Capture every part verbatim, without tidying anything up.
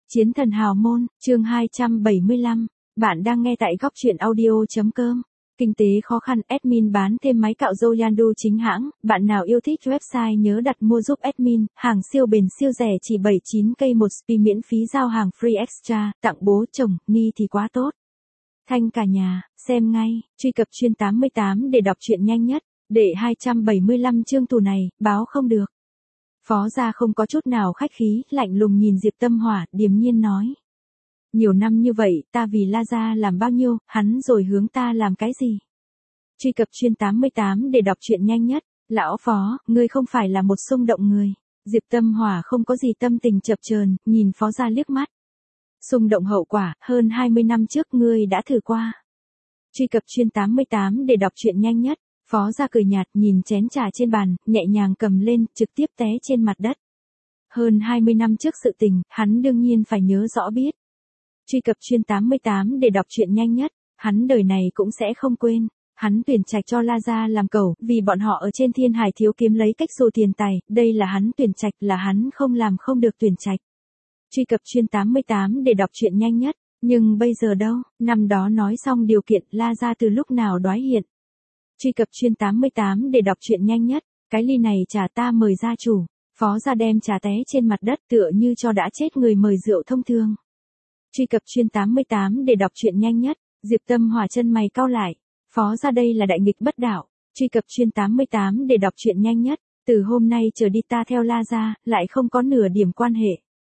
Chiến thần hào môn, chương hai trăm bảy mươi lăm. Bạn đang nghe tại góc truyện audio.com. Kinh tế khó khăn, admin bán thêm máy cạo râu Yandu chính hãng. Bạn nào yêu thích website nhớ đặt mua giúp admin. Hàng siêu bền siêu rẻ chỉ bảy mươi chín k một spi miễn phí giao hàng free extra. Tặng bố chồng, ni thì quá tốt. Thanh cả nhà, xem ngay. Truy cập chuyên tám mươi tám để đọc truyện nhanh nhất. Để hai trăm bảy mươi lăm chương tù này, báo không được. Phó gia không có chút nào khách khí, lạnh lùng nhìn Diệp Tâm Hỏa, điềm nhiên nói. Nhiều năm như vậy, ta vì La Gia làm bao nhiêu, hắn rồi hướng ta làm cái gì? Truy cập chuyên tám mươi tám để đọc truyện nhanh nhất. Lão Phó, ngươi không phải là một xung động người. Diệp Tâm Hỏa không có gì tâm tình chập chờn, nhìn Phó gia liếc mắt. Xung động hậu quả, hơn hai mươi năm trước ngươi đã thử qua. Truy cập chuyên tám mươi tám để đọc truyện nhanh nhất. Phó gia cười nhạt nhìn chén trà trên bàn, nhẹ nhàng cầm lên, trực tiếp té trên mặt đất. Hơn hai mươi năm trước sự tình, hắn đương nhiên phải nhớ rõ biết. Truy cập chuyên tám mươi tám để đọc truyện nhanh nhất, hắn đời này cũng sẽ không quên. Hắn tuyển trạch cho La Gia làm cẩu, vì bọn họ ở trên thiên hải thiếu kiếm lấy cách dù tiền tài, đây là hắn tuyển trạch, là hắn không làm không được tuyển trạch. Truy cập chuyên tám mươi tám để đọc truyện nhanh nhất, nhưng bây giờ đâu, năm đó nói xong điều kiện, La Gia từ lúc nào đoái hiện. Truy cập chuyên tám mươi tám để đọc truyện nhanh nhất, cái ly này trà ta mời gia chủ. Phó gia đem trà té trên mặt đất tựa như cho đã chết người mời rượu thông thường. Truy cập chuyên tám mươi tám để đọc truyện nhanh nhất, Diệp Tâm Hỏa chân mày cau lại. Phó gia đây là đại nghịch bất đạo. Truy cập chuyên tám mươi tám để đọc truyện nhanh nhất, từ hôm nay trở đi ta theo La Gia, lại không có nửa điểm quan hệ.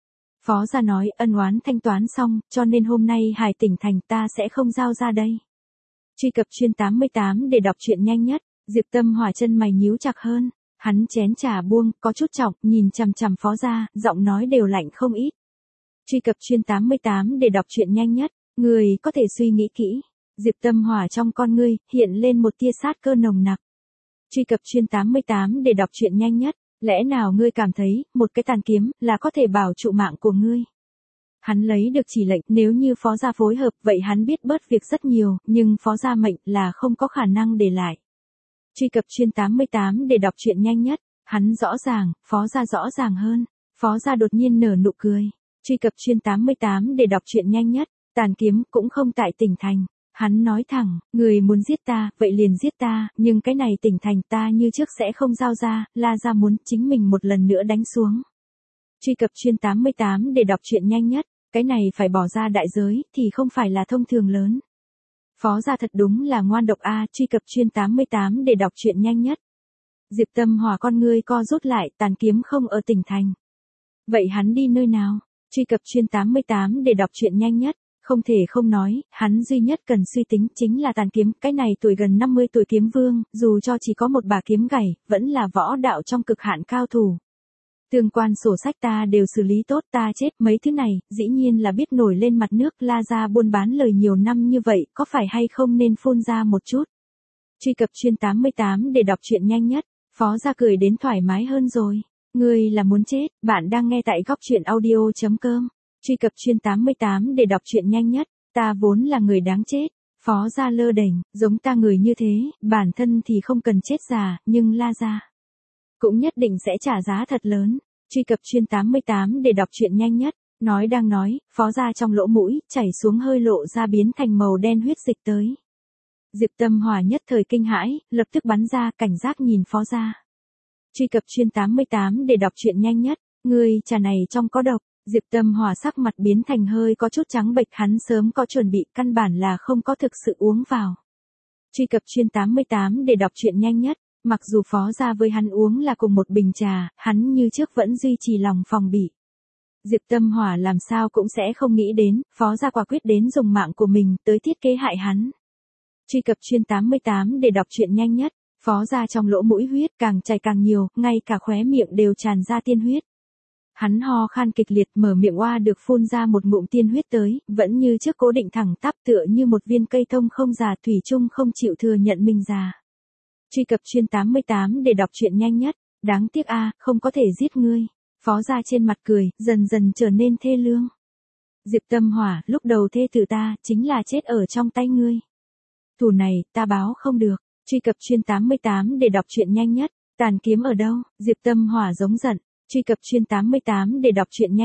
Phó gia nói ân oán thanh toán xong, cho nên hôm nay Hải tỉnh thành ta sẽ không giao ra đây. Truy cập chuyên tám mươi tám để đọc truyện nhanh nhất, Diệp Tâm Hỏa chân mày nhíu chặt hơn, hắn chén trà buông, có chút trọng, nhìn chằm chằm Phó gia, giọng nói đều lạnh không ít. Truy cập chuyên tám mươi tám để đọc truyện nhanh nhất, người có thể suy nghĩ kỹ. Diệp Tâm Hỏa trong con ngươi, hiện lên một tia sát cơ nồng nặc. Truy cập chuyên tám mươi tám để đọc truyện nhanh nhất, lẽ nào ngươi cảm thấy, một cái tàn kiếm, là có thể bảo trụ mạng của ngươi? Hắn lấy được chỉ lệnh, nếu như Phó gia phối hợp, vậy hắn biết bớt việc rất nhiều, nhưng Phó gia mệnh là không có khả năng để lại. Truy cập chuyên tám mươi tám để đọc truyện nhanh nhất, hắn rõ ràng, Phó gia rõ ràng hơn. Phó gia đột nhiên nở nụ cười. Truy cập chuyên tám mươi tám để đọc truyện nhanh nhất, tàn kiếm cũng không tại tỉnh thành. Hắn nói thẳng, người muốn giết ta, vậy liền giết ta, nhưng cái này tỉnh thành ta như trước sẽ không giao ra, La Gia muốn chính mình một lần nữa đánh xuống. Truy cập chuyên tám mươi tám để đọc truyện nhanh nhất, cái này phải bỏ ra đại giới, thì không phải là thông thường lớn. Phó gia thật đúng là ngoan độc a. Truy cập chuyên tám mươi tám để đọc truyện nhanh nhất. Diệp Tâm Hỏa con ngươi co rút lại, tàn kiếm không ở tỉnh thành. Vậy hắn đi nơi nào? Truy cập chuyên tám mươi tám để đọc truyện nhanh nhất, không thể không nói, hắn duy nhất cần suy tính chính là tàn kiếm, cái này tuổi gần năm mươi tuổi kiếm vương, dù cho chỉ có một bà kiếm gảy, vẫn là võ đạo trong cực hạn cao thủ. Tương quan sổ sách ta đều xử lý tốt, ta chết mấy thứ này, dĩ nhiên là biết nổi lên mặt nước. La Gia buôn bán lời nhiều năm như vậy, có phải hay không nên phun ra một chút? Truy cập chuyên tám mươi tám để đọc truyện nhanh nhất, Phó gia cười đến thoải mái hơn rồi. Ngươi là muốn chết, bạn đang nghe tại góc truyện audio.com. Truy cập chuyên tám mươi tám để đọc truyện nhanh nhất, ta vốn là người đáng chết. Phó gia lơ đễnh, giống ta người như thế, bản thân thì không cần chết già, nhưng La Gia cũng nhất định sẽ trả giá thật lớn. Truy cập chuyên tám mươi tám để đọc truyện nhanh nhất, nói đang nói, Phó gia trong lỗ mũi, chảy xuống hơi lộ ra biến thành màu đen huyết dịch tới. Diệp Tâm Hỏa nhất thời kinh hãi, lập tức bắn ra, cảnh giác nhìn Phó gia. Truy cập chuyên tám mươi tám để đọc truyện nhanh nhất, ngươi trà này trong có độc. Diệp Tâm Hỏa sắc mặt biến thành hơi có chút trắng bệch, hắn sớm có chuẩn bị, căn bản là không có thực sự uống vào. Truy cập chuyên tám mươi tám để đọc truyện nhanh nhất, mặc dù Phó gia với hắn uống là cùng một bình trà, hắn như trước vẫn duy trì lòng phòng bị. Diệp Tâm Hỏa làm sao cũng sẽ không nghĩ đến, Phó gia quả quyết đến dùng mạng của mình tới thiết kế hại hắn. Truy cập chuyên tám mươi tám để đọc truyện nhanh nhất, Phó gia trong lỗ mũi huyết càng chảy càng nhiều, ngay cả khóe miệng đều tràn ra tiên huyết. Hắn ho khan kịch liệt, mở miệng oa được phun ra một ngụm tiên huyết tới, vẫn như trước cố định thẳng tắp tựa như một viên cây thông không già, thủy chung không chịu thừa nhận mình già. Truy cập chuyên tám mươi tám để đọc truyện nhanh nhất, đáng tiếc a, không có thể giết ngươi. Phó gia trên mặt cười, dần dần trở nên thê lương. Diệp Tâm Hỏa, lúc đầu thê tử ta, chính là chết ở trong tay ngươi. Thù này, ta báo không được. Truy cập chuyên tám mươi tám để đọc truyện nhanh nhất, tàn kiếm ở đâu? Diệp Tâm Hỏa giống giận. Truy cập chuyên tám mươi tám để đọc truyện nhanh nhất,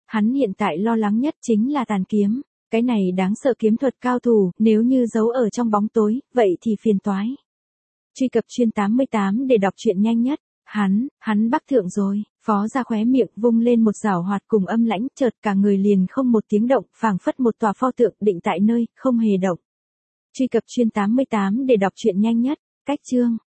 Hắn hiện tại lo lắng nhất chính là tàn kiếm. Cái này đáng sợ kiếm thuật cao thủ, nếu như giấu ở trong bóng tối, vậy thì phiền toái. Truy cập chuyên tám mươi tám để đọc truyện nhanh nhất. Hắn, hắn bắc thượng rồi. Phó ra khóe miệng vung lên một giảo hoạt cùng âm lãnh, chợt cả người liền không một tiếng động, phảng phất một tòa pho tượng định tại nơi, không hề động. Truy cập chuyên tám mươi tám để đọc truyện nhanh nhất. Cách chương